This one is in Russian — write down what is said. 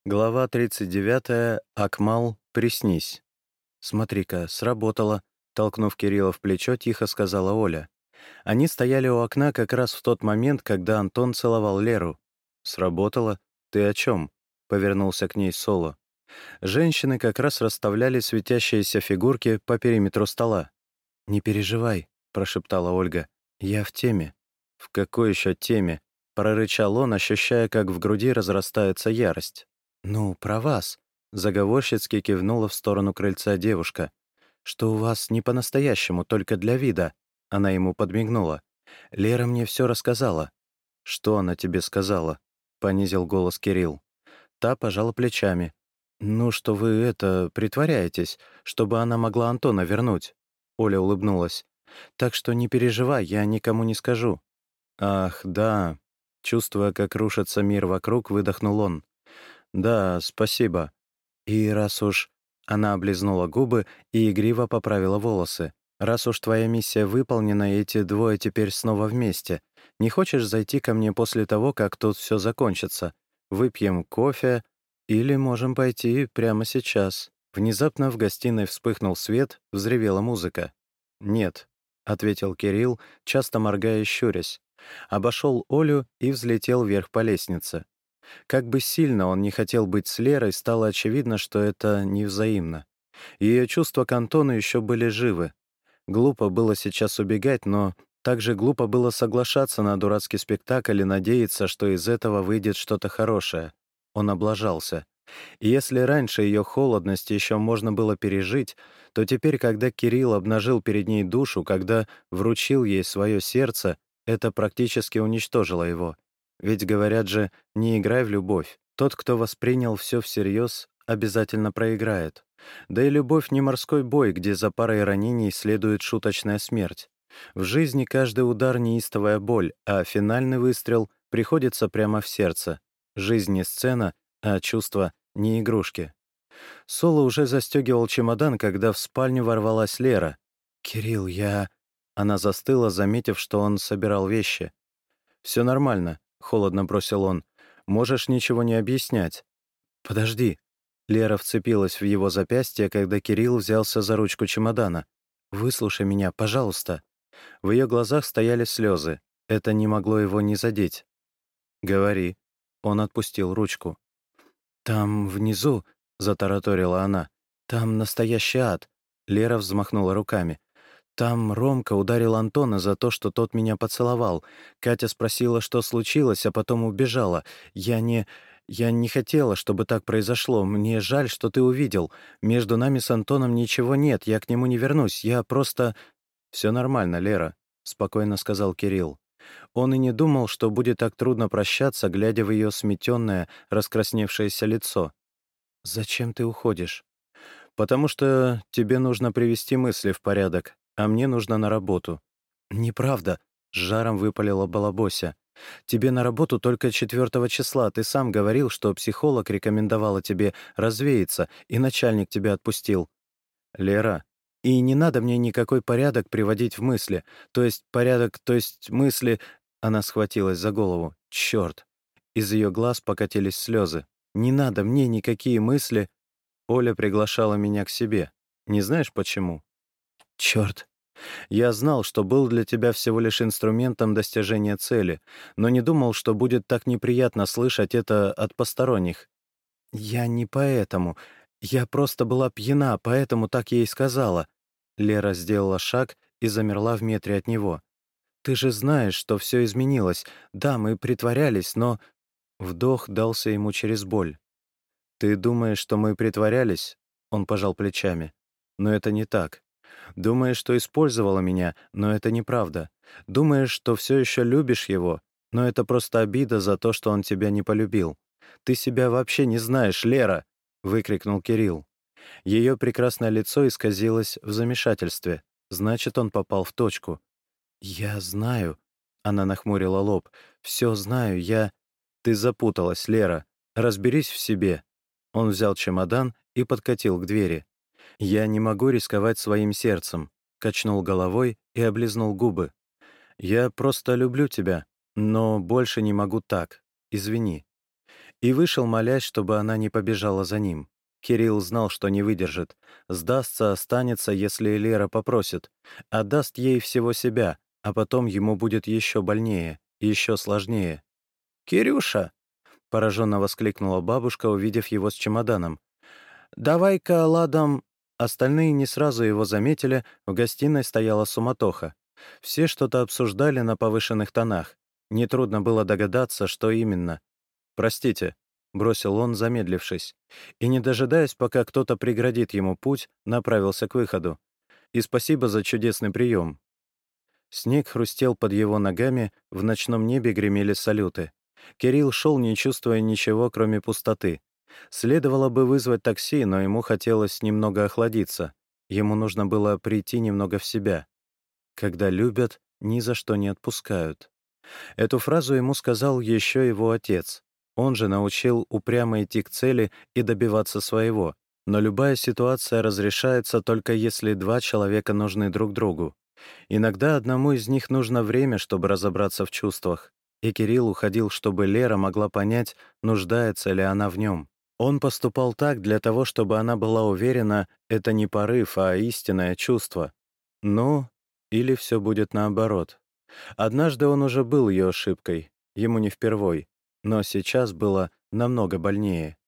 Глава 39. Акмал, приснись. «Смотри-ка, сработало», — толкнув Кирилла в плечо, тихо сказала Оля. Они стояли у окна как раз в тот момент, когда Антон целовал Леру. «Сработало? Ты о чем?» — повернулся к ней Соло. Женщины как раз расставляли светящиеся фигурки по периметру стола. «Не переживай», — прошептала Ольга. «Я в теме». «В какой еще теме?» — прорычал он, ощущая, как в груди разрастается ярость. «Ну, про вас», — заговорщицки кивнула в сторону крыльца девушка. «Что у вас не по-настоящему, только для вида». Она ему подмигнула. «Лера мне все рассказала». «Что она тебе сказала?» — понизил голос Кирилл. Та пожала плечами. «Ну, что вы притворяетесь, чтобы она могла Антона вернуть». Оля улыбнулась. «Так что не переживай, я никому не скажу». «Ах, да». Чувствуя, как рушится мир вокруг, выдохнул он. «Да, спасибо». И раз уж она облизнула губы и игриво поправила волосы. «Раз уж твоя миссия выполнена, эти двое теперь снова вместе. Не хочешь зайти ко мне после того, как тут все закончится? Выпьем кофе или можем пойти прямо сейчас». Внезапно в гостиной вспыхнул свет, взревела музыка. «Нет», — ответил Кирилл, часто моргая и щурясь. Обошел Олю и взлетел вверх по лестнице. Как бы сильно он не хотел быть с Лерой, стало очевидно, что это невзаимно. Ее чувства к Антону еще были живы. Глупо было сейчас убегать, но также глупо было соглашаться на дурацкий спектакль и надеяться, что из этого выйдет что-то хорошее. Он облажался. И если раньше ее холодность еще можно было пережить, то теперь, когда Кирилл обнажил перед ней душу, когда вручил ей свое сердце, это практически уничтожило его. Ведь говорят же, не играй в любовь. Тот, кто воспринял все всерьез, обязательно проиграет. Да и любовь не морской бой, где за парой ранений следует шуточная смерть. В жизни каждый удар — неистовая боль, а финальный выстрел приходится прямо в сердце. Жизнь не сцена, а чувства — не игрушки. Соло уже застегивал чемодан, когда в спальню ворвалась Лера. «Кирилл, я...» Она застыла, заметив, что он собирал вещи. «Все нормально», — холодно бросил он. «Можешь ничего не объяснять». «Подожди». Лера вцепилась в его запястье, когда Кирилл взялся за ручку чемодана. «Выслушай меня, пожалуйста». В ее глазах стояли слезы. Это не могло его не задеть. «Говори». Он отпустил ручку. «Там внизу», — затараторила она, — «там настоящий ад». Лера взмахнула руками. «Там Ромка ударил Антона за то, что тот меня поцеловал. Катя спросила, что случилось, а потом убежала. Я не... Я не хотела, чтобы так произошло. Мне жаль, что ты увидел. Между нами с Антоном ничего нет, я к нему не вернусь. Я просто...» «Все нормально, Лера», — спокойно сказал Кирилл. Он и не думал, что будет так трудно прощаться, глядя в ее сметенное, раскрасневшееся лицо. «Зачем ты уходишь?» «Потому что тебе нужно привести мысли в порядок, а мне нужно на работу». «Неправда», — с жаром выпалила Балабося. «Тебе на работу только 4 числа. Ты сам говорил, что психолог рекомендовала тебе развеяться, и начальник тебя отпустил». «Лера, и не надо мне никакой порядок приводить в мысли. То есть порядок, то есть мысли...» Она схватилась за голову. «Чёрт!» Из ее глаз покатились слезы. «Не надо мне никакие мысли...» Оля приглашала меня к себе. Не знаешь почему? «Чёрт!» Я знал, что был для тебя всего лишь инструментом достижения цели, но не думал, что будет так неприятно слышать это от посторонних. «Я не поэтому. Я просто была пьяна, поэтому так ей сказала». Лера сделала шаг и замерла в метре от него. «Ты же знаешь, что все изменилось. Да, мы притворялись, но...» Вдох дался ему через боль. «Ты думаешь, что мы притворялись?» Он пожал плечами. «Но это не так. Думаешь, что использовала меня, но это неправда. Думаешь, что все еще любишь его, но это просто обида за то, что он тебя не полюбил. Ты себя вообще не знаешь, Лера!» — выкрикнул Кирилл. Ее прекрасное лицо исказилось в замешательстве. Значит, он попал в точку. «Я знаю», — она нахмурила лоб. «Все знаю, я...» «Ты запуталась, Лера. Разберись в себе». Он взял чемодан и подкатил к двери. «Я не могу рисковать своим сердцем», — качнул головой и облизнул губы. «Я просто люблю тебя, но больше не могу так. Извини». и вышел, молясь, чтобы она не побежала за ним. Кирилл знал, что не выдержит. Сдастся, останется, если Лера попросит. Отдаст ей всего себя, а потом ему будет еще больнее, еще сложнее. «Кирюша!» — пораженно воскликнула бабушка, увидев его с чемоданом. «Давай-ка ладом...» Остальные не сразу его заметили, в гостиной стояла суматоха. Все что-то обсуждали на повышенных тонах. Нетрудно было догадаться, что именно. «Простите», — бросил он, замедлившись, и, не дожидаясь, пока кто-то преградит ему путь, направился к выходу. «И спасибо за чудесный прием». Снег хрустел под его ногами, в ночном небе гремели салюты. Кирилл шел, не чувствуя ничего, кроме пустоты. Следовало бы вызвать такси, но ему хотелось немного охладиться. Ему нужно было прийти немного в себя. «Когда любят, ни за что не отпускают». Эту фразу ему сказал еще его отец. Он же научил упрямо идти к цели и добиваться своего. Но любая ситуация разрешается только если два человека нужны друг другу. Иногда одному из них нужно время, чтобы разобраться в чувствах. И Кирилл уходил, чтобы Лера могла понять, нуждается ли она в нем. Он поступал так для того, чтобы она была уверена, это не порыв, а истинное чувство. Ну, или все будет наоборот. Однажды он уже был ее ошибкой, ему не впервой, но сейчас было намного больнее.